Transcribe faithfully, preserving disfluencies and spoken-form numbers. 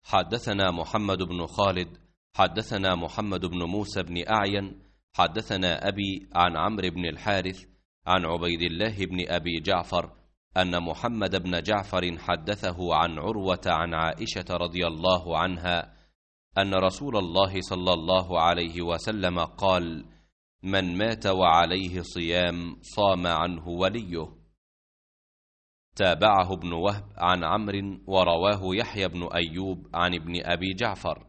حدثنا محمد بن خالد حدثنا محمد بن موسى بن أعين حدثنا أبي عن عمرو بن الحارث عن عبيد الله بن أبي جعفر أن محمد بن جعفر حدثه عن عروة عن عائشة رضي الله عنها أن رسول الله صلى الله عليه وسلم قال: من مات وعليه صيام صام عنه وليه. تابعه ابن وهب عن عمرو ورواه يحيى بن أيوب عن ابن أبي جعفر.